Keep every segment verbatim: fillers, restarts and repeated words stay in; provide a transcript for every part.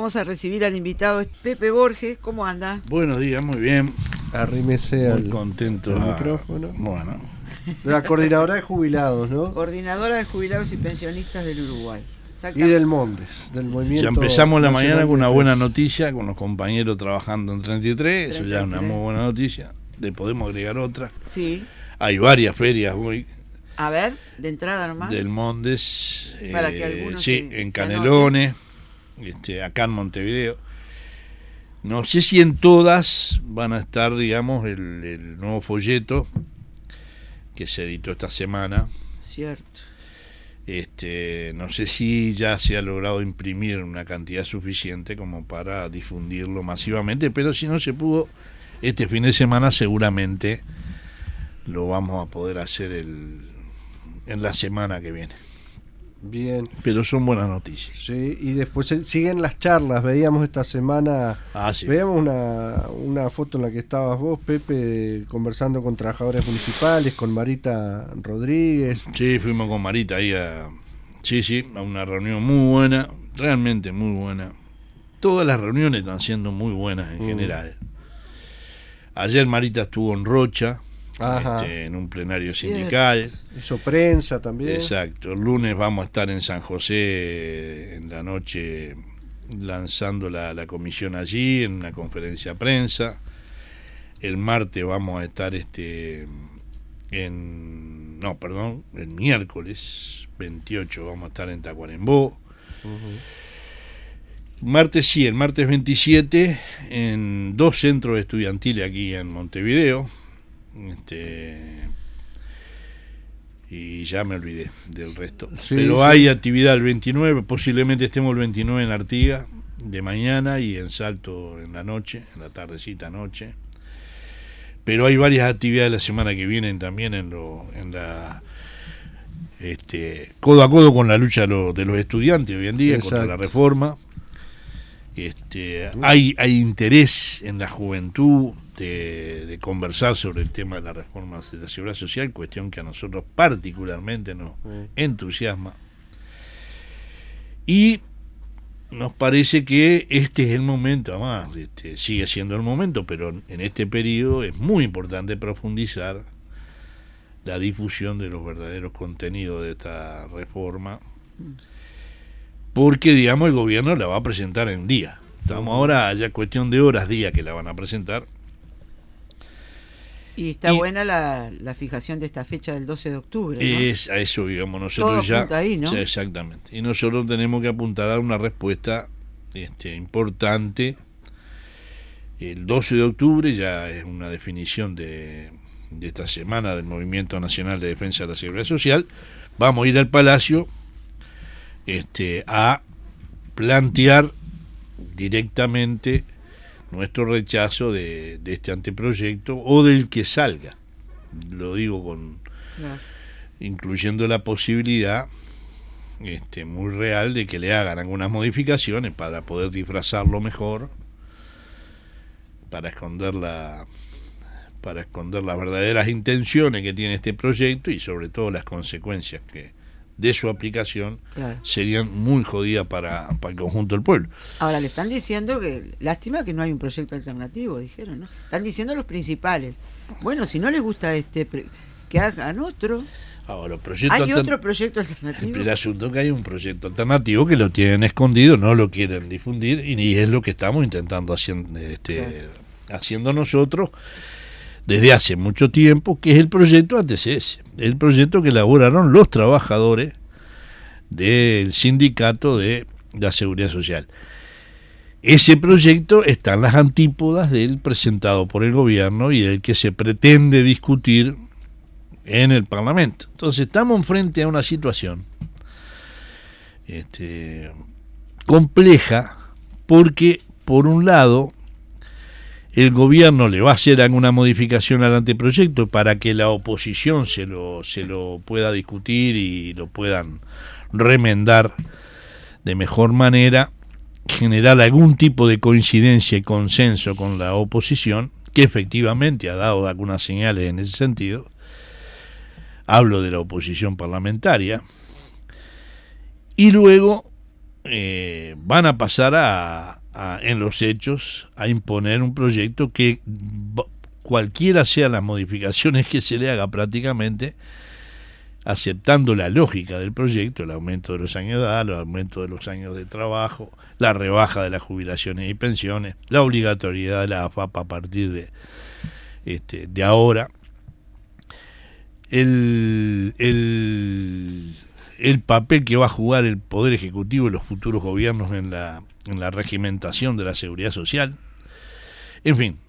vamos a recibir al invitado Pepe Borges. ¿Cómo anda? Buenos días, muy bien. Arrímese al, contento al a... micrófono. Bueno. De la coordinadora de jubilados, ¿no? Coordinadora de jubilados y pensionistas del Uruguay. Y del Mondes, del movimiento. Ya empezamos la mañana con una de buena noticia, con los compañeros trabajando en treinta y tres, eso ya es una muy buena noticia. Le podemos agregar otra. Sí. Hay varias ferias hoy. A ver, de entrada nomás. Del Mondes. Para eh, que algunos sí, se, en se Canelones, este, acá en Montevideo. No sé si en todas van a estar, digamos, el, el nuevo folleto que se editó esta semana. Cierto. Este, no sé si ya se ha logrado imprimir una cantidad suficiente como para difundirlo masivamente, pero si no se pudo, este fin de semana seguramente lo vamos a poder hacer el, en la semana que viene. Bien. Pero son buenas noticias. Sí, y después siguen las charlas. Veíamos esta semana, ah, sí. veíamos una, una foto en la que estabas vos, Pepe, conversando con trabajadores municipales, con Marita Rodríguez. Sí, fuimos con Marita ahí a, sí, sí, a una reunión muy buena, realmente muy buena. Todas las reuniones están siendo muy buenas en mm. general. Ayer Marita estuvo en Rocha, este, en un plenario sí, sindical. Hizo prensa también. Exacto. El lunes vamos a estar en San José en la noche lanzando la, la comisión allí en una conferencia de prensa. El martes vamos a estar este en no, perdón, el miércoles veintiocho vamos a estar en Tacuarembó. Uh-huh. Martes sí, el martes veintisiete en dos centros estudiantiles aquí en Montevideo. Este y ya me olvidé del resto, sí, pero sí. Hay actividad el veintinueve, posiblemente estemos el veintinueve en Artigas de mañana y en Salto en la noche, en la tardecita noche, pero hay varias actividades la semana que viene también en lo en la este codo a codo con la lucha de, lo, de los estudiantes hoy en día. Exacto. Contra la reforma. Este, hay, hay interés en la juventud de, de conversar sobre el tema de la reforma de la seguridad social, cuestión que a nosotros particularmente nos entusiasma. Y nos parece que este es el momento, además, este, sigue siendo el momento, pero en este periodo es muy importante profundizar la difusión de los verdaderos contenidos de esta reforma. Porque, digamos, el gobierno la va a presentar en día. Estamos ahora ya cuestión de horas, días que la van a presentar. Y está y, buena la, la fijación de esta fecha del doce de octubre, ¿no? Es a eso, digamos, nosotros todo ya... ahí, ¿no? Sí, exactamente. Y nosotros tenemos que apuntar a una respuesta este, importante. El doce de octubre ya es una definición de, de esta semana del Movimiento Nacional de Defensa de la Seguridad Social. Vamos a ir al Palacio Este, a plantear directamente nuestro rechazo de, de este anteproyecto o del que salga, lo digo con no. incluyendo la posibilidad este, muy real de que le hagan algunas modificaciones para poder disfrazarlo mejor, para esconder la para esconder las verdaderas intenciones que tiene este proyecto y sobre todo las consecuencias que de su aplicación, claro, serían muy jodidas para, para el conjunto del pueblo. Ahora le están diciendo que, lástima que no hay un proyecto alternativo, dijeron, ¿no? Están diciendo los principales. Bueno, si no les gusta este, que hagan otro. Ahora, ¿Hay alter... otro proyecto alternativo? El asunto es que hay un proyecto alternativo que lo tienen escondido, no lo quieren difundir, y es lo que estamos intentando haciendo, este, claro, haciendo nosotros desde hace mucho tiempo, que es el proyecto A T C S, el proyecto que elaboraron los trabajadores del sindicato de la Seguridad Social. Ese proyecto está en las antípodas del presentado por el gobierno y del que se pretende discutir en el Parlamento. Entonces estamos frente a una situación este, compleja, porque por un lado el gobierno le va a hacer alguna modificación al anteproyecto para que la oposición se lo, se lo pueda discutir y lo puedan remendar de mejor manera, generar algún tipo de coincidencia y consenso con la oposición, que efectivamente ha dado algunas señales en ese sentido. Hablo de la oposición parlamentaria. Y luego eh, van a pasar a, a, en los hechos, a imponer un proyecto que cualquiera sean las modificaciones que se le haga prácticamente, aceptando la lógica del proyecto, el aumento de los años de edad, el aumento de los años de trabajo, la rebaja de las jubilaciones y pensiones, la obligatoriedad de la A F A P a partir de, este, de ahora, el, el, el papel que va a jugar el Poder Ejecutivo y los futuros gobiernos en la, en la regimentación de la seguridad social, en fin.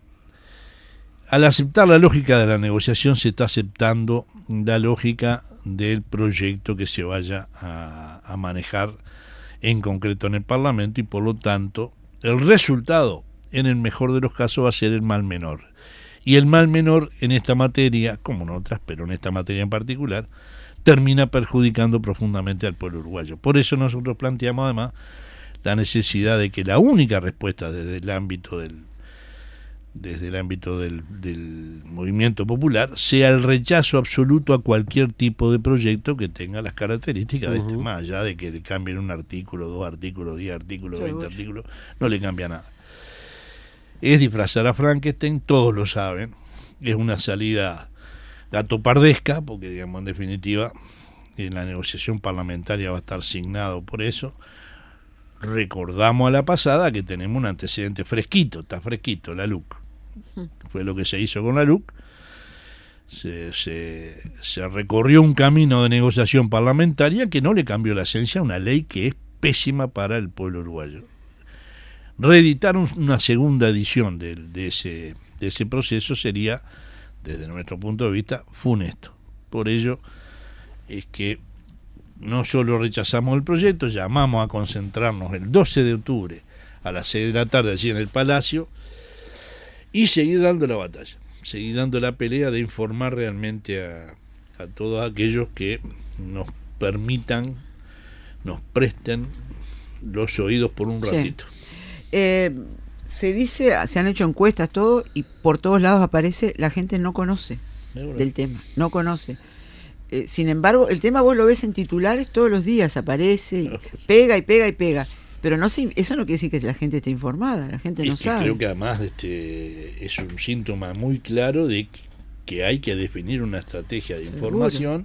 Al aceptar la lógica de la negociación se está aceptando la lógica del proyecto que se vaya a, a manejar en concreto en el Parlamento, y por lo tanto el resultado en el mejor de los casos va a ser el mal menor, y el mal menor en esta materia, como en otras, pero en esta materia en particular, termina perjudicando profundamente al pueblo uruguayo. Por eso nosotros planteamos además la necesidad de que la única respuesta desde el ámbito del desde el ámbito del, del movimiento popular sea el rechazo absoluto a cualquier tipo de proyecto que tenga las características uh-huh. de este, más allá de que le cambien un artículo, dos artículos, diez artículos, veinte artículos, no le cambia nada. Es disfrazar a Frankenstein, todos lo saben, es una salida gatopardesca, porque digamos en definitiva en la negociación parlamentaria va a estar signado por eso. Recordamos a la pasada que tenemos un antecedente fresquito, está fresquito, la L U C. Fue lo que se hizo con la L U C. Se, se, se recorrió un camino de negociación parlamentaria que no le cambió la esencia a una ley que es pésima para el pueblo uruguayo. Reeditar un, una segunda edición de, de, ese, de ese proceso sería, desde nuestro punto de vista, funesto. Por ello es que no solo rechazamos el proyecto, llamamos a concentrarnos el doce de octubre a las seis de la tarde allí en el Palacio y seguir dando la batalla, seguir dando la pelea de informar realmente a, a todos aquellos que nos permitan, nos presten los oídos por un ratito. Sí. Eh, se dice, se han hecho encuestas, todo, y por todos lados aparece, la gente no conoce del tema, no conoce. Eh, sin embargo, el tema vos lo ves en titulares todos los días, aparece, y pega y pega y pega, pero no se, eso no quiere decir que la gente esté informada, la gente no es que sabe. Creo que además este es un síntoma muy claro de que hay que definir una estrategia de Seguro. información,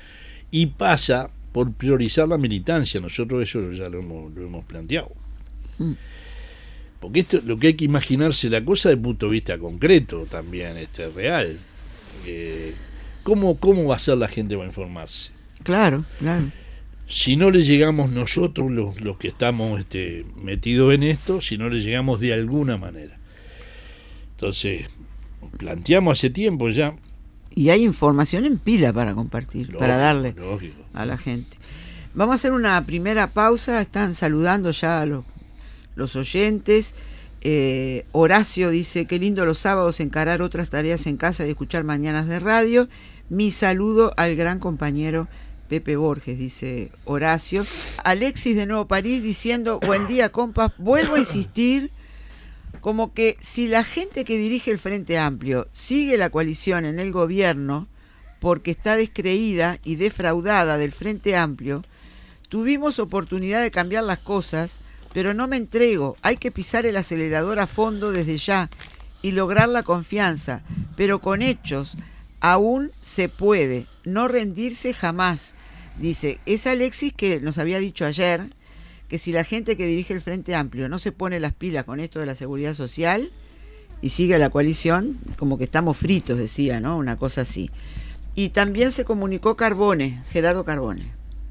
y pasa por priorizar la militancia. Nosotros eso ya lo hemos, lo hemos planteado. Mm. Porque esto, lo que hay que imaginarse la cosa desde el punto de vista concreto también, este real. Eh, ¿Cómo, ¿Cómo va a ser la gente para informarse? Claro, claro. Si no le llegamos nosotros, los, los que estamos este, metidos en esto, si no le llegamos de alguna manera. Entonces, planteamos hace tiempo ya. Y hay información en pila para compartir, lógico, para darle lógico. a la gente. Vamos a hacer una primera pausa, están saludando ya a los, los oyentes. Eh, Horacio dice, qué lindo los sábados encarar otras tareas en casa y escuchar mañanas de radio. Mi saludo al gran compañero Pepe Borges, dice Horacio. Alexis de Nuevo París diciendo, buen día compas, vuelvo a insistir, como que si la gente que dirige el Frente Amplio sigue la coalición en el gobierno porque está descreída y defraudada del Frente Amplio, tuvimos oportunidad de cambiar las cosas, pero no me entrego, hay que pisar el acelerador a fondo desde ya y lograr la confianza, pero con hechos aún se puede, no rendirse jamás. Dice, es Alexis que nos había dicho ayer que si la gente que dirige el Frente Amplio no se pone las pilas con esto de la seguridad social y sigue la coalición, como que estamos fritos, decía, ¿no? Una cosa así. Y también se comunicó Carbone, Gerardo Carbone.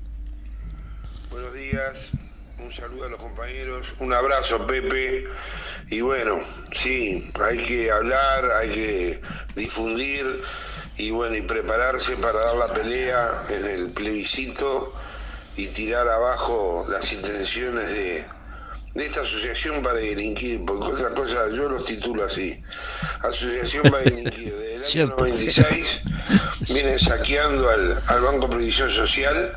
Buenos días. Un saludo a los compañeros, un abrazo Pepe, y bueno, sí, hay que hablar, hay que difundir y bueno, y prepararse para dar la pelea en el plebiscito y tirar abajo las intenciones de, de esta asociación para delinquir, porque otra cosa, yo los titulo así, Asociación para delinquir, desde el año noventa y seis vienen saqueando al, al Banco de Previsión Social.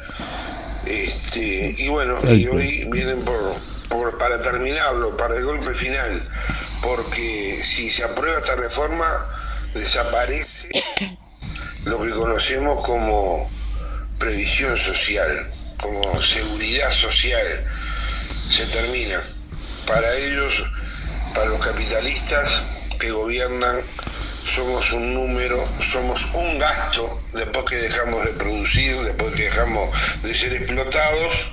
Este, y bueno, y hoy vienen por, por para terminarlo, para el golpe final, porque si se aprueba esta reforma, desaparece lo que conocemos como previsión social, como seguridad social. se termina. Para ellos, para los capitalistas que gobiernan, somos un número, somos un gasto después que dejamos de producir, después que dejamos de ser explotados.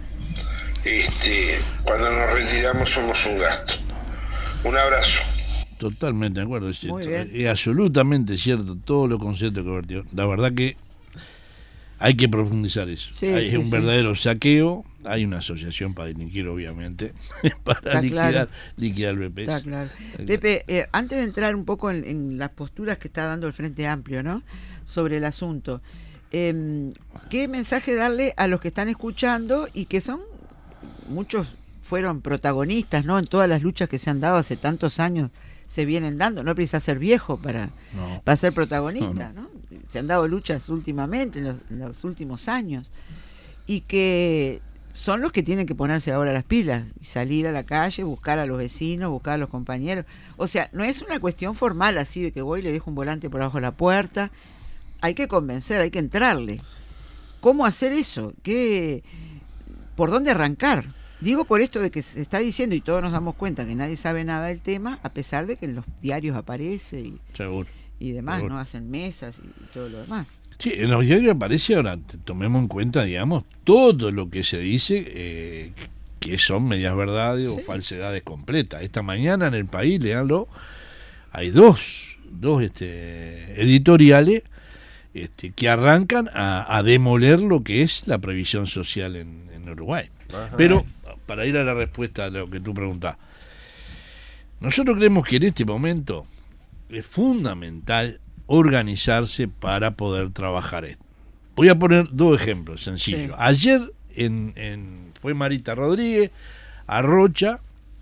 Este, cuando nos retiramos somos un gasto. Un abrazo. Totalmente de acuerdo, es cierto. Es absolutamente cierto todo los conceptos que vertió. La verdad que hay que profundizar eso. Sí, hay sí, un sí. verdadero saqueo, hay una asociación para delinquir, obviamente, para Está liquidar, claro. liquidar el B P S. Está claro. Está Pepe, claro. Eh, antes de entrar un poco en, en las posturas que está dando el Frente Amplio, ¿no?, sobre el asunto, eh, ¿qué mensaje darle a los que están escuchando y que son, muchos fueron protagonistas, ¿no?, en todas las luchas que se han dado hace tantos años, se vienen dando? No precisa ser viejo para, no. para ser protagonista, no, no. ¿no? Se han dado luchas últimamente, en los, en los últimos años, y que son los que tienen que ponerse ahora las pilas y salir a la calle, buscar a los vecinos, buscar a los compañeros. O sea, no es una cuestión formal así de que voy y le dejo un volante por abajo de la puerta. Hay que convencer, hay que entrarle. ¿Cómo hacer eso? ¿Qué, por dónde arrancar? Digo por esto de que se está diciendo, y todos nos damos cuenta que nadie sabe nada del tema, a pesar de que en los diarios aparece y, Seguro. y demás, Seguro. ¿no? Hacen mesas y, y todo lo demás. Sí, en los diarios aparece, ahora tomemos en cuenta, digamos, todo lo que se dice, eh, que son medias verdades sí. o falsedades completas. Esta mañana en El País, leanlo, hay dos, dos este, editoriales este, que arrancan a, a demoler lo que es la previsión social en, en Uruguay. Ajá. Pero, para ir a la respuesta a lo que tú preguntás, nosotros creemos que en este momento es fundamental organizarse para poder trabajar esto. Voy a poner dos ejemplos sencillos. Sí. Ayer en, en, fue Marita Rodríguez a Rocha,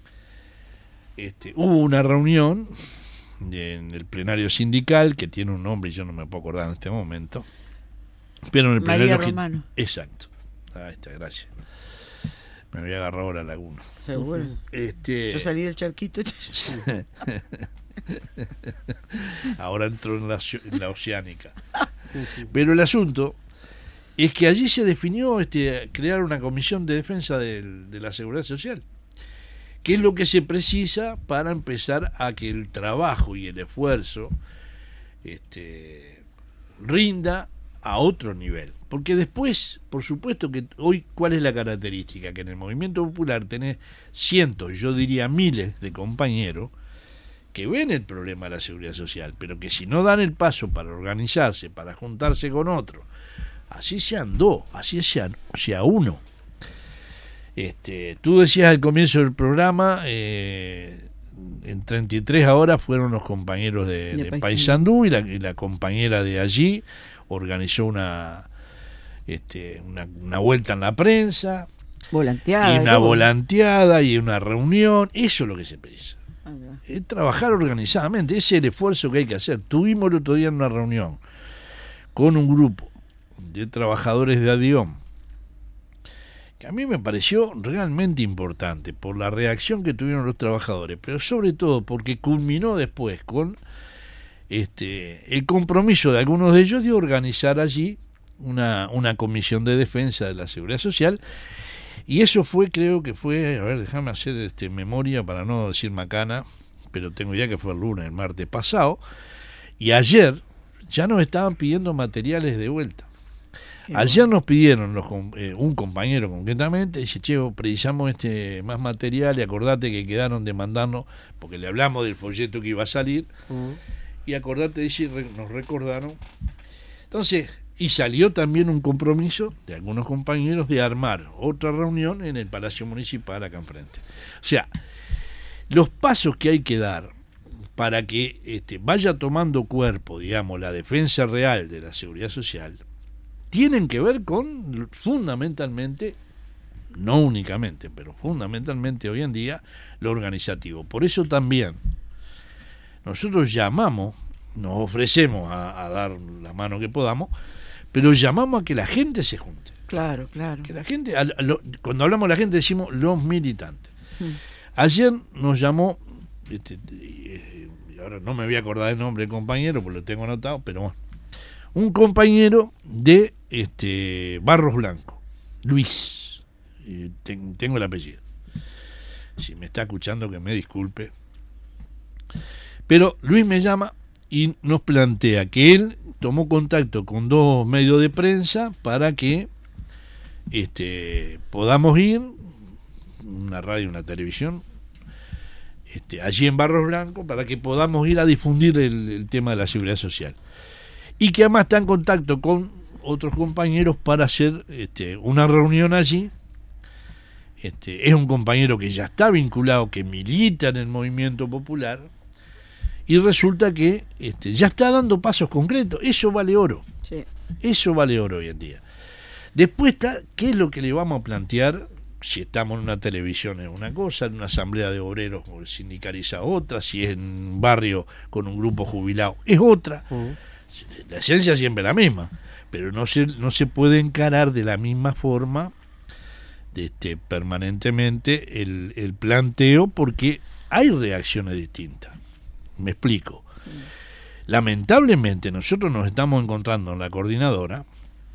este, hubo una reunión de, en el plenario sindical que tiene un nombre y yo no me puedo acordar en este momento, pero en el María plenario Romano. Exacto. Ahí está, gracias. Me había agarrado la laguna. Seguro. Este... Yo salí del charquito. Ahora entro en la, en la oceánica. Pero el asunto es que allí se definió este, crear una comisión de defensa de, de la seguridad social, que es lo que se precisa para empezar a que el trabajo y el esfuerzo este, rinda a otro nivel. Porque después, por supuesto que hoy, ¿cuál es la característica? Que en el movimiento popular tenés cientos, yo diría miles de compañeros que ven el problema de la seguridad social, pero que si no dan el paso para organizarse, para juntarse con otros, así sean dos, así sean, sea uno. Este, tú decías al comienzo del programa, eh, en treinta y tres horas fueron los compañeros de, de, de Paysandú y la, y la compañera de allí organizó una, este, una, una vuelta en la prensa, volanteada, y una ¿cómo? volanteada y una reunión. Eso es lo que se precisa. Es trabajar organizadamente, ese es el esfuerzo que hay que hacer. Tuvimos el otro día en una reunión con un grupo de trabajadores de ADIOM que a mí me pareció realmente importante por la reacción que tuvieron los trabajadores, pero sobre todo porque culminó después con este el compromiso de algunos de ellos de organizar allí una, una comisión de defensa de la seguridad social. Y eso fue, creo que fue, a ver, déjame hacer este memoria para no decir macana, pero tengo idea que fue el lunes, el martes pasado, y ayer ya nos estaban pidiendo materiales de vuelta. Qué ayer bueno. Nos pidieron los, eh, un compañero concretamente, dice, che, precisamos este más material y acordate que quedaron de mandarnos, porque le hablamos del folleto que iba a salir, uh-huh. y acordate, dice, nos recordaron. Entonces, y salió también un compromiso de algunos compañeros de armar otra reunión en el Palacio Municipal acá enfrente. O sea, los pasos que hay que dar para que este, vaya tomando cuerpo, digamos, la defensa real de la seguridad social, tienen que ver con, fundamentalmente, no únicamente, pero fundamentalmente hoy en día, lo organizativo. Por eso también nosotros llamamos, nos ofrecemos a, a dar la mano que podamos, pero llamamos a que la gente se junte. Claro, claro. Que la gente, a, a lo, cuando hablamos de la gente decimos los militantes. Sí. Ayer nos llamó, este, y ahora no me voy a acordar el nombre del compañero, porque lo tengo anotado, pero bueno, un compañero de este Barros Blanco, Luis, eh, ten, tengo el apellido. si me está escuchando que me disculpe. Pero Luis me llama y nos plantea que él tomó contacto con dos medios de prensa para que este, podamos ir, una radio y una televisión, este, allí en Barros Blancos, para que podamos ir a difundir el, el tema de la seguridad social. Y que además está en contacto con otros compañeros para hacer este, una reunión allí. Este, es un compañero que ya está vinculado, que milita en el movimiento popular, y resulta que este, ya está dando pasos concretos. Eso vale oro. Sí. Eso vale oro hoy en día. Después está, ¿qué es lo que le vamos a plantear? Si estamos en una televisión es una cosa, en una asamblea de obreros sindicaliza otra, si es en un barrio con un grupo jubilado es otra. Uh-huh. La esencia siempre es la misma, pero no se, no se puede encarar de la misma forma este, permanentemente el, el planteo, porque hay reacciones distintas. Me explico. Lamentablemente nosotros nos estamos encontrando en la coordinadora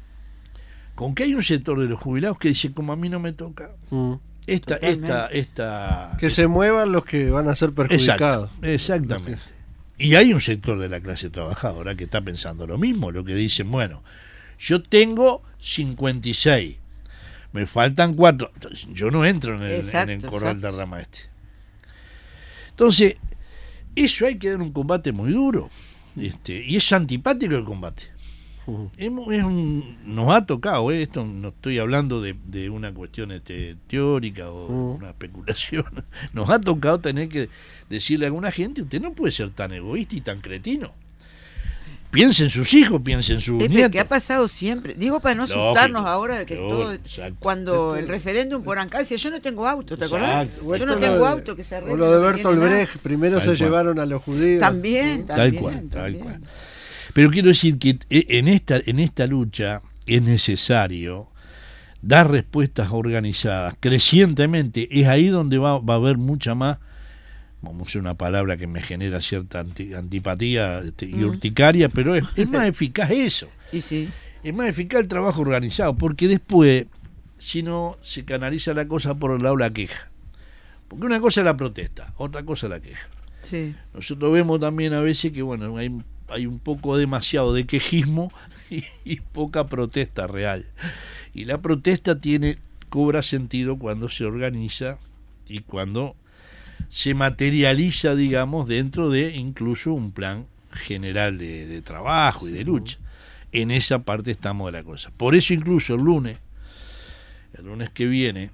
con que hay un sector de los jubilados que dice, como a mí no me toca, mm. esta, esta, esta... Que se muevan los que van a ser perjudicados. Exacto, exactamente. Y hay un sector de la clase trabajadora que está pensando lo mismo, lo que dicen, bueno, yo tengo cincuenta y seis, me faltan cuatro, yo no entro en el, exacto, en el corral exacto. de rama este. Entonces, eso hay que dar un combate muy duro, este, y es antipático el combate. Uh-huh. Es, es un, nos ha tocado, ¿eh? Esto no estoy hablando de, de una cuestión este, teórica o uh-huh. una especulación, nos ha tocado tener que decirle a alguna gente, usted no puede ser tan egoísta y tan cretino. Piensa en sus hijos, piensa en sus Pepe, nietos. ¿Qué ha pasado siempre? Digo, para no asustarnos Lógico, ahora de que todo, cuando el referéndum por Ancal decía, yo no tengo auto, ¿te acordás? Yo no tengo de, auto que se arregle. O lo de Bertolt Brecht, primero tal se cual. llevaron a los judíos. También, tal también. Cual, también. Tal cual. Pero quiero decir que en esta, en esta lucha es necesario dar respuestas organizadas, crecientemente. Es ahí donde va, va a haber mucha más, vamos a usar una palabra que me genera cierta anti, antipatía este, y mm. urticaria, pero es, es más eficaz eso. Y sí. Es más eficaz el trabajo organizado, porque después, si no, se canaliza la cosa por el lado de la queja. Porque una cosa es la protesta, otra cosa es la queja. Sí. Nosotros vemos también a veces que, bueno, hay... hay un poco demasiado de quejismo y, y poca protesta real. Y la protesta tiene cobra sentido cuando se organiza y cuando se materializa, digamos, dentro de incluso un plan general de, de trabajo y de lucha. En esa parte estamos de la cosa. Por eso incluso el lunes, el lunes que viene,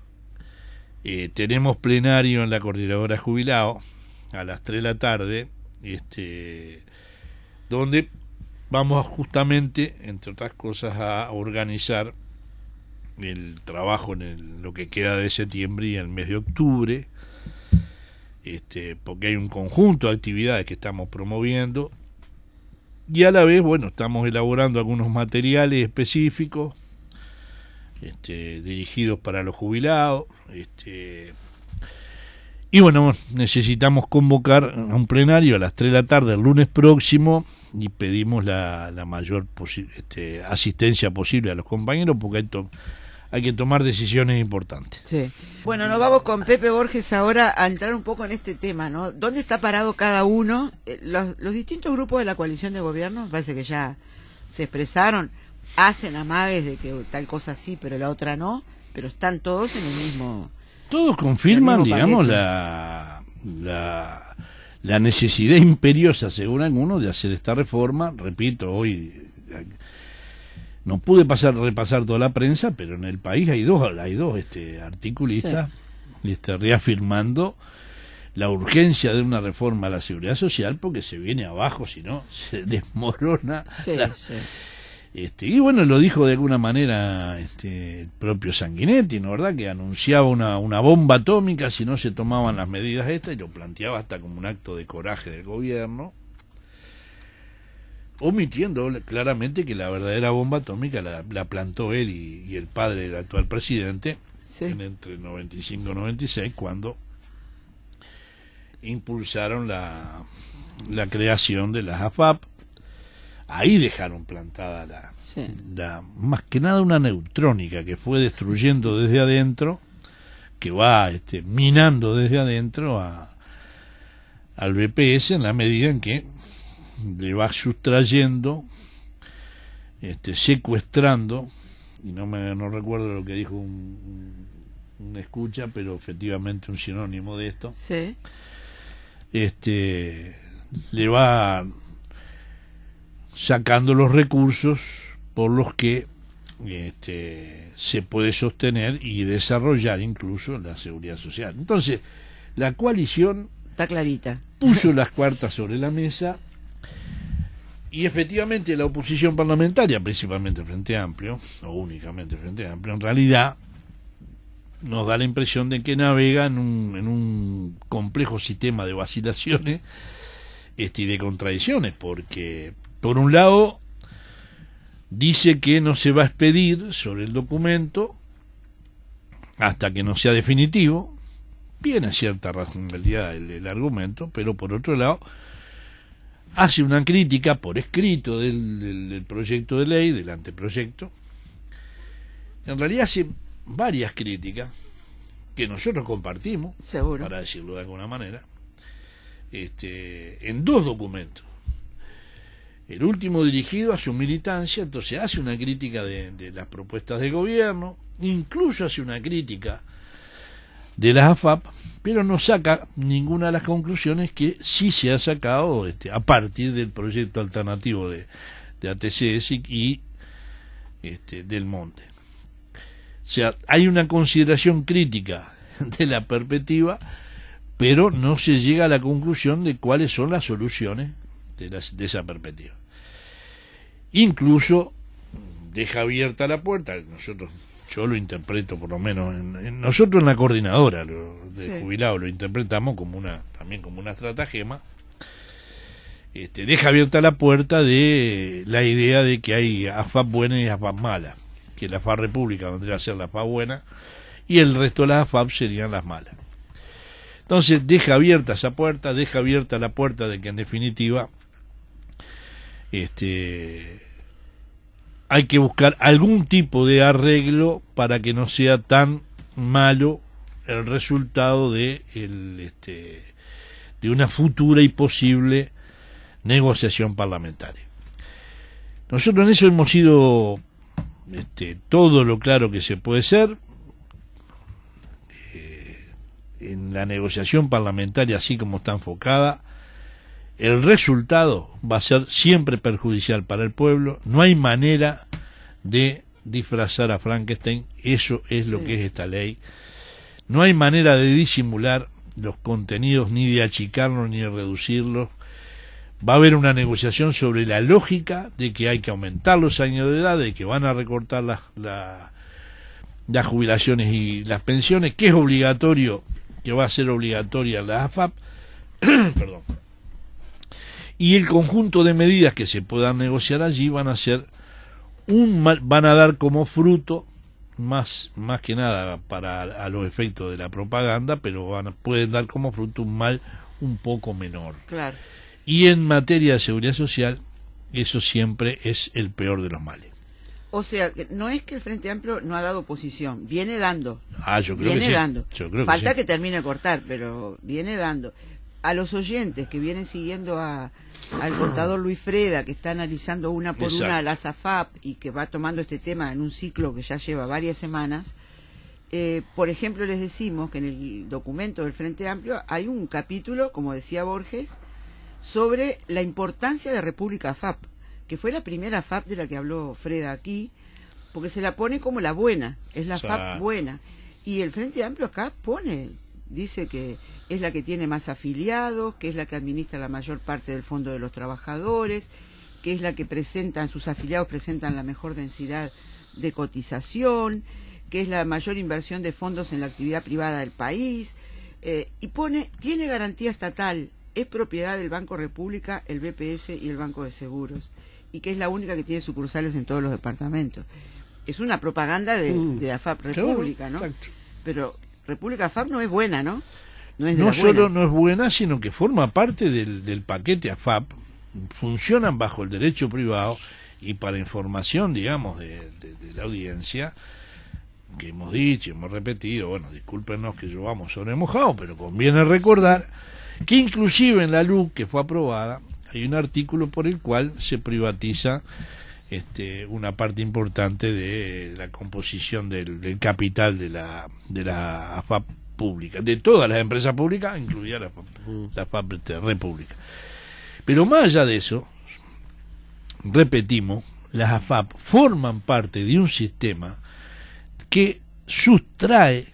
eh, tenemos plenario en la Coordinadora Jubilado a las tres de la tarde, este... donde vamos justamente, entre otras cosas, a organizar el trabajo en el, lo que queda de septiembre y el mes de octubre, este, porque hay un conjunto de actividades que estamos promoviendo y a la vez, bueno, estamos elaborando algunos materiales específicos este, dirigidos para los jubilados, este, y bueno, necesitamos convocar a un plenario a las tres de la tarde el lunes próximo y pedimos la, la mayor posi- este, asistencia posible a los compañeros porque hay, to- hay que tomar decisiones importantes. Sí. Bueno, nos vamos con Pepe Borges ahora a entrar un poco en este tema, ¿no? ¿Dónde está parado cada uno? Eh, los, los distintos grupos de la coalición de gobierno, parece que ya se expresaron, hacen amagues de que tal cosa sí, pero la otra no, pero están todos en el mismo... Todos confirman, digamos, la, la la necesidad imperiosa, según algunos, de hacer esta reforma. Repito, hoy no pude pasar repasar toda la prensa, pero en el país hay dos hay dos este articulistas sí. este, reafirmando la urgencia de una reforma a la seguridad social, porque se viene abajo, si no se desmorona. Sí, la, sí. Este, y bueno, lo dijo de alguna manera este, el propio Sanguinetti, ¿no verdad? Que anunciaba una, una bomba atómica si no se tomaban las medidas estas, y lo planteaba hasta como un acto de coraje del gobierno, omitiendo claramente que la verdadera bomba atómica la, la plantó él y, y el padre del actual presidente sí. en, entre noventa y cinco y noventa y seis, cuando impulsaron la, la creación de las A F A P. Ahí dejaron plantada la, sí. la, más que nada una neutrónica que fue destruyendo desde adentro que va este, minando desde adentro a, al B P S en la medida en que le va sustrayendo, este, secuestrando, y no me no recuerdo lo que dijo un, un escucha, pero efectivamente un sinónimo de esto, sí. este, le va sacando los recursos por los que este, se puede sostener y desarrollar incluso la seguridad social. Entonces, la coalición está clarita, puso las cartas sobre la mesa y efectivamente la oposición parlamentaria, principalmente el Frente Amplio, o únicamente el Frente Amplio, en realidad nos da la impresión de que navega en un, en un complejo sistema de vacilaciones este, y de contradicciones, porque por un lado dice que no se va a expedir sobre el documento hasta que no sea definitivo. Tiene cierta razonabilidad el, el argumento, pero por otro lado hace una crítica por escrito del, del, del proyecto de ley, del anteproyecto. En realidad hace varias críticas que nosotros compartimos, seguro, para decirlo de alguna manera, este, en dos documentos. El último dirigido a su militancia, entonces hace una crítica de, de las propuestas del gobierno, incluso hace una crítica de las A F A P, pero no saca ninguna de las conclusiones que sí se ha sacado este, a partir del proyecto alternativo de, de A T C S y este, del Monte. O sea, hay una consideración crítica de la perspectiva, pero no se llega a la conclusión de cuáles son las soluciones de, las, de esa perspectiva. Incluso deja abierta la puerta, nosotros, yo lo interpreto por lo menos, en, en, nosotros en la coordinadora lo, de sí. jubilados lo interpretamos como una, también como una estratagema, este, deja abierta la puerta de la idea de que hay A F A P buenas y A F A P malas, que la A F A P República vendría a ser la A F A P buena y el resto de las A F A P serían las malas. Entonces deja abierta esa puerta, deja abierta la puerta de que en definitiva este hay que buscar algún tipo de arreglo para que no sea tan malo el resultado de el, este, de una futura y posible negociación parlamentaria. Nosotros en eso hemos sido este, todo lo claro que se puede ser. Eh, en la negociación parlamentaria, así como está enfocada, el resultado va a ser siempre perjudicial para el pueblo. No hay manera de disfrazar a Frankenstein, eso es sí. lo que es esta ley. No hay manera de disimular los contenidos, ni de achicarlos, ni de reducirlos. Va a haber una negociación sobre la lógica de que hay que aumentar los años de edad, de que van a recortar las, la, las jubilaciones y las pensiones, que es obligatorio, que va a ser obligatoria la A F A P. Perdón. Y el conjunto de medidas que se puedan negociar allí van a ser un mal, van a dar como fruto más más que nada para a los efectos de la propaganda, pero van a, pueden dar como fruto un mal un poco menor. Claro. Y en materia de seguridad social, eso siempre es el peor de los males. O sea, no es que el Frente Amplio no ha dado posición, viene dando. Ah, yo creo viene que sí. dando. Yo creo Falta que, sí. que termine de cortar, pero viene dando. A los oyentes que vienen siguiendo a, al contador Luis Freda, que está analizando una por Exacto. una las A F A P y que va tomando este tema en un ciclo que ya lleva varias semanas, eh, por ejemplo, les decimos que en el documento del Frente Amplio hay un capítulo, como decía Borges, sobre la importancia de República A F A P, que fue la primera A F A P de la que habló Freda aquí, porque se la pone como la buena, es la o sea, A F A P buena. Y el Frente Amplio acá pone, dice que es la que tiene más afiliados, que es la que administra la mayor parte del fondo de los trabajadores, que es la que presentan, sus afiliados presentan la mejor densidad de cotización, que es la mayor inversión de fondos en la actividad privada del país, eh, y pone, tiene garantía estatal, es propiedad del Banco República, el B P S y el Banco de Seguros, y que es la única que tiene sucursales en todos los departamentos. Es una propaganda de, mm. de A F A P República, ¿no? Exacto. Pero República A F A P no es buena, ¿no? No, es de no solo no es buena, sino que forma parte del, del paquete A F A P, funcionan bajo el derecho privado y para información, digamos, de, de, de la audiencia, que hemos dicho, hemos repetido, bueno, discúlpenos que yo vamos sobre mojado, pero conviene recordar que inclusive en la L U C que fue aprobada, hay un artículo por el cual se privatiza este, una parte importante de la composición del, del capital de la de la A F A P pública, de todas las empresas públicas, incluida la, la A F A P este, República. Pero más allá de eso, repetimos, las A F A P forman parte de un sistema que sustrae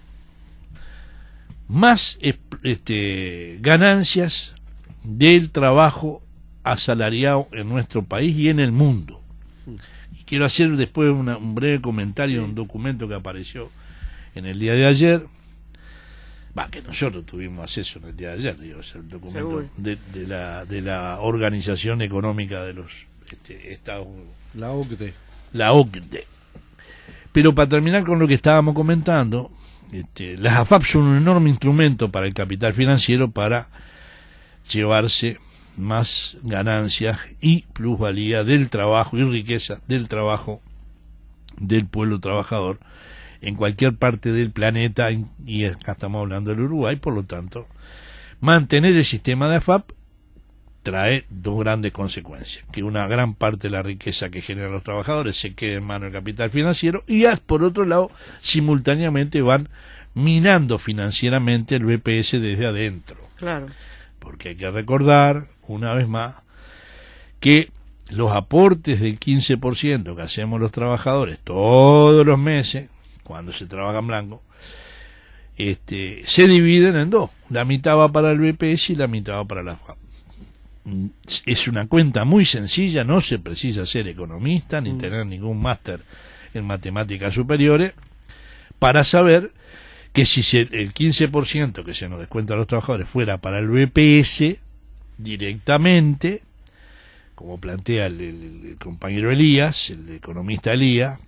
más este, ganancias del trabajo asalariado en nuestro país y en el mundo. Y quiero hacer después una, un breve comentario de un documento que apareció en el día de ayer, va, que nosotros tuvimos acceso en el día de ayer, digo, es el documento de, de, la, de la Organización Económica de los este, Estados Unidos. La O C D E. La O C D E. Pero para terminar con lo que estábamos comentando, este, las A F A P son un enorme instrumento para el capital financiero para llevarse más ganancias y plusvalía del trabajo y riqueza del trabajo del pueblo trabajador en cualquier parte del planeta, y acá estamos hablando del Uruguay. Por lo tanto, mantener el sistema de A F A P trae dos grandes consecuencias: que una gran parte de la riqueza que generan los trabajadores se quede en manos del capital financiero, y por otro lado, simultáneamente van minando financieramente el B P S desde adentro. Claro. Porque hay que recordar, una vez más, que los aportes del quince por ciento que hacemos los trabajadores todos los meses, cuando se trabaja en blanco, este, se dividen en dos. La mitad va para el B P S y la mitad va para la A F A P. Es una cuenta muy sencilla, no se precisa ser economista ni mm. tener ningún máster en matemáticas superiores para saber que si se, el quince por ciento que se nos descuenta a los trabajadores fuera para el B P S directamente, como plantea el, el, el compañero Elías, el economista Elías,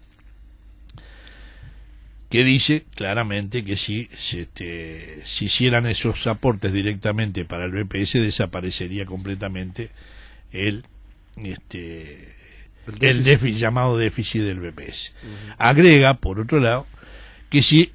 que dice claramente que si se este, si hicieran esos aportes directamente para el B P S, desaparecería completamente el este el déficit, el déficit llamado déficit del B P S. Uh-huh. Agrega, por otro lado, que si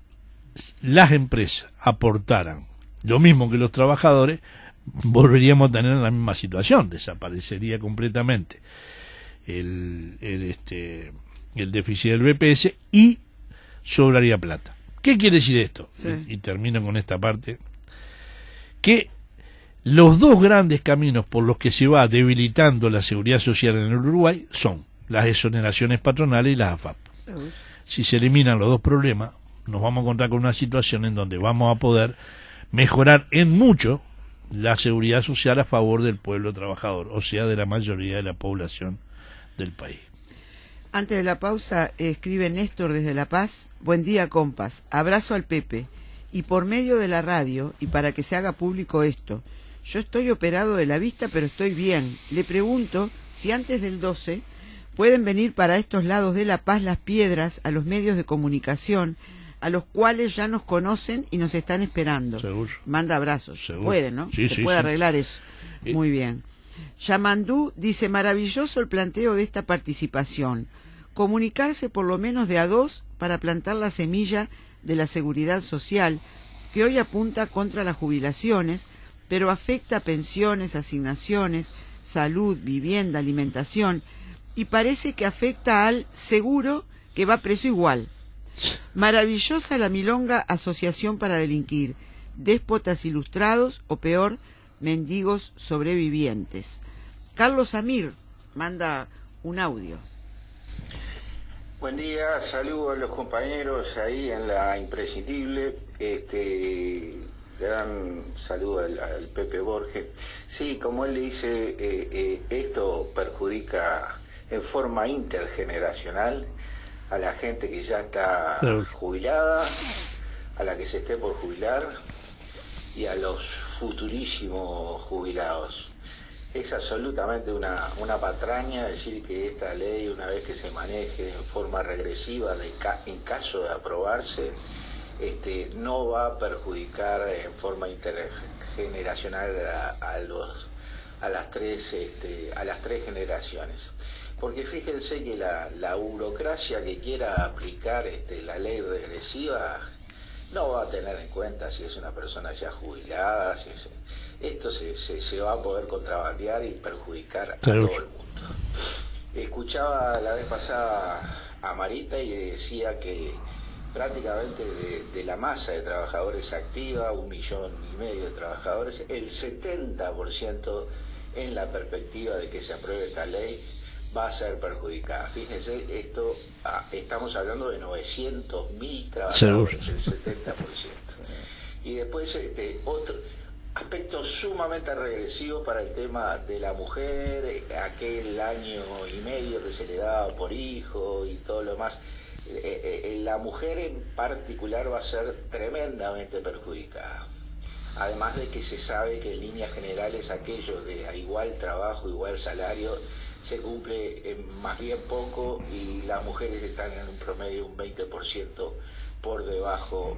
las empresas aportaran lo mismo que los trabajadores, volveríamos a tener la misma situación, desaparecería completamente el, el este el déficit del B P S y sobraría plata. ¿Qué quiere decir esto? Sí. Y termino con esta parte, que los dos grandes caminos por los que se va debilitando la seguridad social en el Uruguay son las exoneraciones patronales y las A F A P. Uh-huh. Si se eliminan los dos problemas, nos vamos a encontrar con una situación en donde vamos a poder mejorar en mucho la seguridad social a favor del pueblo trabajador, o sea, de la mayoría de la población del país. Antes de la pausa, escribe Néstor desde La Paz: buen día, compas, abrazo al Pepe, y por medio de la radio, y para que se haga público esto, yo estoy operado de la vista, pero estoy bien. Le pregunto si antes del doce pueden venir para estos lados de La Paz Las Piedras a los medios de comunicación, a los cuales ya nos conocen y nos están esperando. Seguro. Manda abrazos. Seguro. Puede, ¿no? Sí, se sí, puede sí. arreglar eso. Eh. Muy bien. Yamandú dice: maravilloso el planteo de esta participación. Comunicarse por lo menos de a dos para plantar la semilla de la seguridad social, que hoy apunta contra las jubilaciones, pero afecta pensiones, asignaciones, salud, vivienda, alimentación, y parece que afecta al seguro, que va a precio igual. Maravillosa la milonga Asociación para Delinquir, déspotas ilustrados o peor, mendigos sobrevivientes. Carlos Amir manda un audio. Buen día, saludos a los compañeros ahí en la imprescindible, este gran saludo al, al Pepe Borges. Sí, como él le dice, eh, eh, esto perjudica en forma intergeneracional a la gente que ya está jubilada, a la que se esté por jubilar y a los futurísimos jubilados. Es absolutamente una, una patraña decir que esta ley, una vez que se maneje en forma regresiva, de ca en caso de aprobarse, este, no va a perjudicar en forma intergeneracional a, a, los, a, las, tres, este, a las tres generaciones. porque fíjense que la, la burocracia que quiera aplicar este, la ley regresiva no va a tener en cuenta si es una persona ya jubilada, si es, esto se, se, se va a poder contrabandear y perjudicar a claro. todo el mundo. Escuchaba la vez pasada a Marita y decía que prácticamente de, de la masa de trabajadores activa, un millón y medio de trabajadores, el setenta por ciento en la perspectiva de que se apruebe esta ley va a ser perjudicada. Fíjense, esto ah, estamos hablando de novecientos mil trabajadores, el setenta por ciento. Y después este otro aspecto sumamente regresivo para el tema de la mujer, aquel año y medio que se le daba por hijo y todo lo demás. Eh, eh, la mujer en particular va a ser tremendamente perjudicada. Además de que se sabe que en líneas generales aquello de a igual trabajo, igual salario, se cumple en más bien poco y las mujeres están en un promedio un veinte por ciento por debajo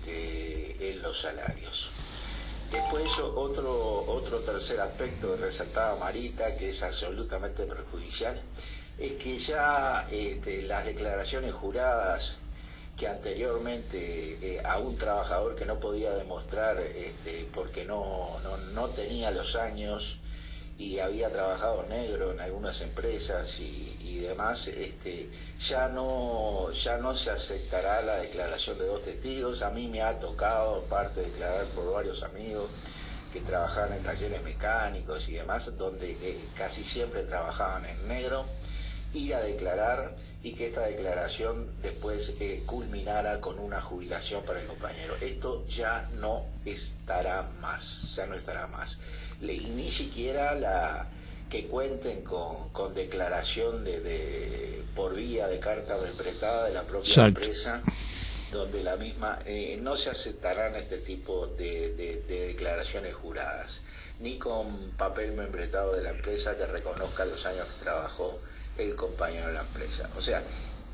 este, en los salarios. Después otro, otro tercer aspecto que resaltaba Marita, que es absolutamente perjudicial, es que ya este, las declaraciones juradas que anteriormente eh, a un trabajador que no podía demostrar este, porque no, no, no tenía los años y había trabajado negro en algunas empresas y, y demás, este, ya no ya no se aceptará la declaración de dos testigos. A mí me ha tocado, en parte, declarar por varios amigos que trabajaban en talleres mecánicos y demás, donde eh, casi siempre trabajaban en negro, ir a declarar y que esta declaración después eh, culminara con una jubilación para el compañero. Esto ya no estará más, ya no estará más. Le, ni siquiera la que cuenten con, con declaración de, de por vía de carta membretada de la propia Exacto. empresa, donde la misma eh, no se aceptarán este tipo de, de, de declaraciones juradas, ni con papel membretado de la empresa que reconozca los años que trabajó el compañero de la empresa. O sea,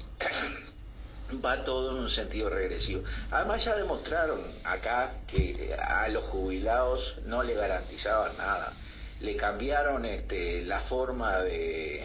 va todo en un sentido regresivo. Además ya demostraron acá que a los jubilados no le garantizaban nada. Le cambiaron este, la forma de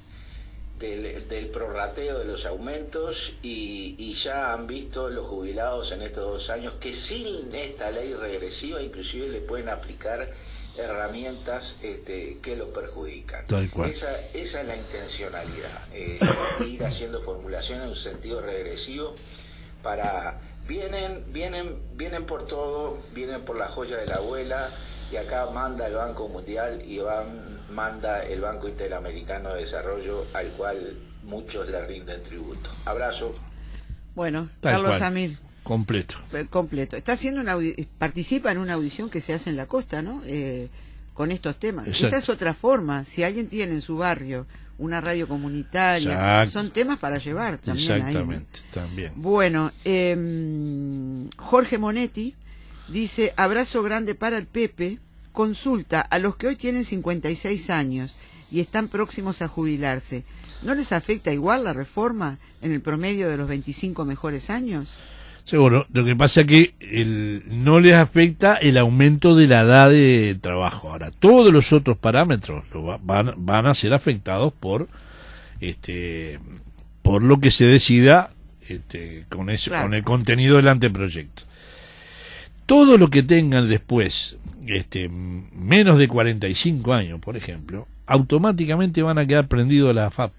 del, del prorrateo de los aumentos y, y ya han visto los jubilados en estos dos años que sin esta ley regresiva inclusive le pueden aplicar herramientas este, que los perjudican. Esa, esa es la intencionalidad, eh, ir haciendo formulaciones en un sentido regresivo para vienen vienen vienen por todo, vienen por la joya de la abuela y acá manda el Banco Mundial y van, manda el Banco Interamericano de Desarrollo al cual muchos le rinden tributo. Abrazo. Bueno, Tal Carlos cual. Amid. Completo. Completo. Está haciendo una participa en una audición que se hace en la costa, ¿no? Eh, con estos temas. Exacto. Esa es otra forma. Si alguien tiene en su barrio una radio comunitaria, Exacto. son temas para llevar también. Exactamente, ahí, ¿no? también. Bueno, eh, Jorge Monetti dice, abrazo grande para el Pepe, consulta a los que hoy tienen cincuenta y seis años y están próximos a jubilarse. ¿No les afecta igual la reforma en el promedio de los veinticinco mejores años? Seguro, lo que pasa es que el, no les afecta el aumento de la edad de trabajo. Ahora, todos los otros parámetros lo va, van, van a ser afectados por este por lo que se decida este, con, eso, claro. con el contenido del anteproyecto. Todo lo que tengan después este, menos de cuarenta y cinco años, por ejemplo, automáticamente van a quedar prendidos a la A F A P.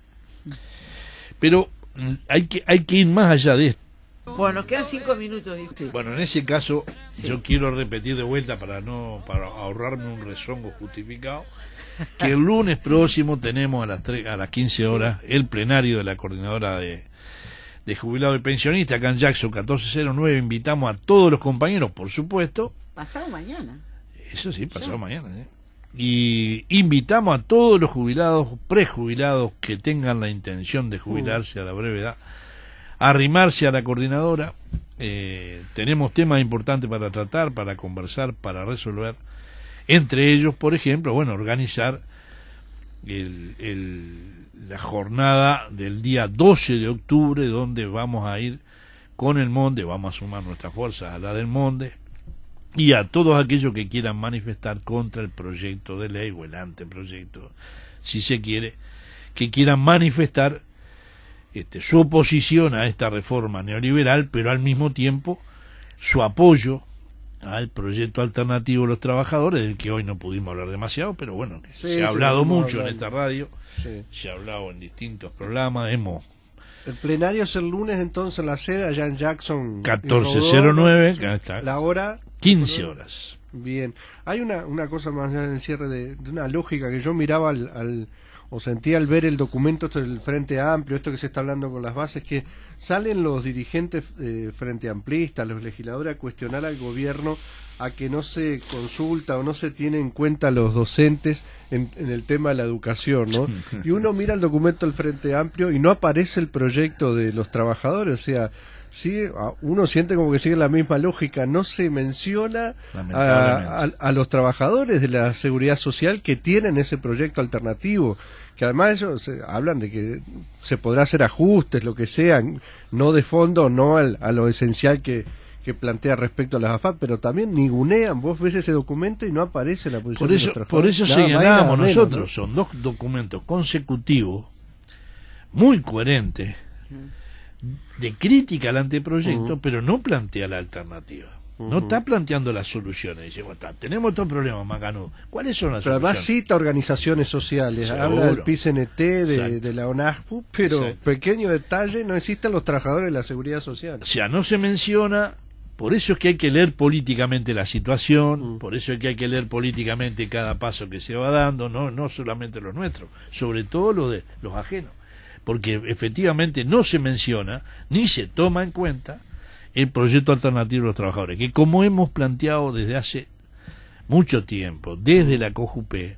Pero hay que, hay que ir más allá de esto. Bueno, quedan cinco minutos. Sí. Bueno, en ese caso, sí. yo quiero repetir de vuelta para no para ahorrarme un rezongo justificado, que el lunes próximo tenemos a las tres, a las quince horas sí. el plenario de la coordinadora de, de jubilados y pensionistas acá en Jackson catorce cero nueve. Invitamos a todos los compañeros, por supuesto. Pasado mañana. Eso sí, pasado ¿Sí? mañana. ¿sí? Y invitamos a todos los jubilados, prejubilados que tengan la intención de jubilarse uh. a la brevedad, arrimarse a la coordinadora. Eh, tenemos temas importantes para tratar, para conversar, para resolver. Entre ellos, por ejemplo, bueno, organizar el, el, la jornada del día doce de octubre, donde vamos a ir con el Monde, vamos a sumar nuestras fuerzas a la del Monde, y a todos aquellos que quieran manifestar contra el proyecto de ley o el anteproyecto, si se quiere, que quieran manifestar este, su oposición a esta reforma neoliberal, pero al mismo tiempo su apoyo al proyecto alternativo de los trabajadores, del que hoy no pudimos hablar demasiado, pero bueno, sí, se ha hablado mucho en esta radio, sí. Se ha hablado en distintos programas, hemos... El plenario es el lunes entonces en la sede allá en Jackson. catorce cero nueve, la hora... quince horas. Bien, hay una, una cosa más allá del cierre de, de una lógica que yo miraba al, al o sentía al ver el documento esto del Frente Amplio, esto que se está hablando con las bases, que salen los dirigentes eh, Frente Amplistas, los legisladores a cuestionar al gobierno a que no se consulta o no se tiene en cuenta a los docentes en, en el tema de la educación, ¿no? Y uno mira el documento del Frente Amplio y no aparece el proyecto de los trabajadores, o sea, sí, uno siente como que sigue la misma lógica, no se menciona a, a, a los trabajadores de la seguridad social que tienen ese proyecto alternativo, que además ellos eh, hablan de que se podrá hacer ajustes, lo que sea, no de fondo, no al, a lo esencial que, que plantea respecto a las A F A P, pero también ningunean, vos ves ese documento y no aparece la posición por eso, de los trabajadores. Por eso señalamos nosotros, ¿no? Son dos documentos consecutivos, muy coherentes, de crítica al anteproyecto, uh-huh. pero no plantea la alternativa. Uh-huh. No está planteando las soluciones. Dice, bueno, está, tenemos estos problemas, Macanudo. ¿Cuáles son las pero soluciones? Además cita organizaciones sociales, Seguro. Habla del P I C N T, de, de la ONASPU, pero Exacto. pequeño detalle, no existen los trabajadores de la seguridad social. O sea, no se menciona, por eso es que hay que leer políticamente la situación, uh-huh. por eso es que hay que leer políticamente cada paso que se va dando, no, no solamente los nuestros, sobre todo los de los ajenos. Porque efectivamente no se menciona ni se toma en cuenta el proyecto alternativo de los trabajadores, que como hemos planteado desde hace mucho tiempo, desde la COJUPE,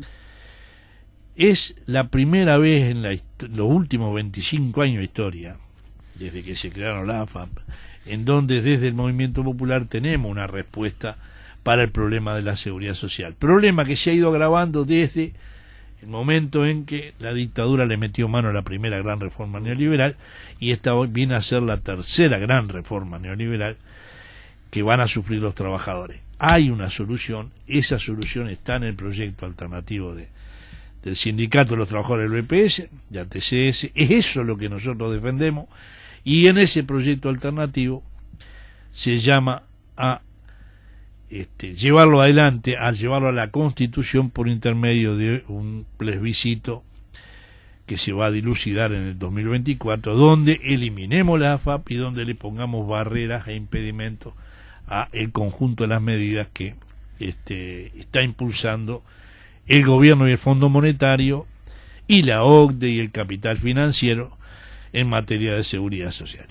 es la primera vez en la, los últimos veinticinco años de historia, desde que se crearon la A F A P, en donde desde el Movimiento Popular tenemos una respuesta para el problema de la seguridad social. Problema que se ha ido agravando desde el momento en que la dictadura le metió mano a la primera gran reforma neoliberal, y esta viene a ser la tercera gran reforma neoliberal que van a sufrir los trabajadores. Hay una solución, esa solución está en el proyecto alternativo de, del Sindicato de los Trabajadores del B P S, de A T C S, es eso lo que nosotros defendemos, y en ese proyecto alternativo se llama a Este, llevarlo adelante, al llevarlo a la Constitución por intermedio de un plebiscito que se va a dilucidar en el dos mil veinticuatro, donde eliminemos la A F A P y donde le pongamos barreras e impedimentos a el conjunto de las medidas que este, está impulsando el gobierno y el Fondo Monetario y la O C D E y el capital financiero en materia de seguridad social.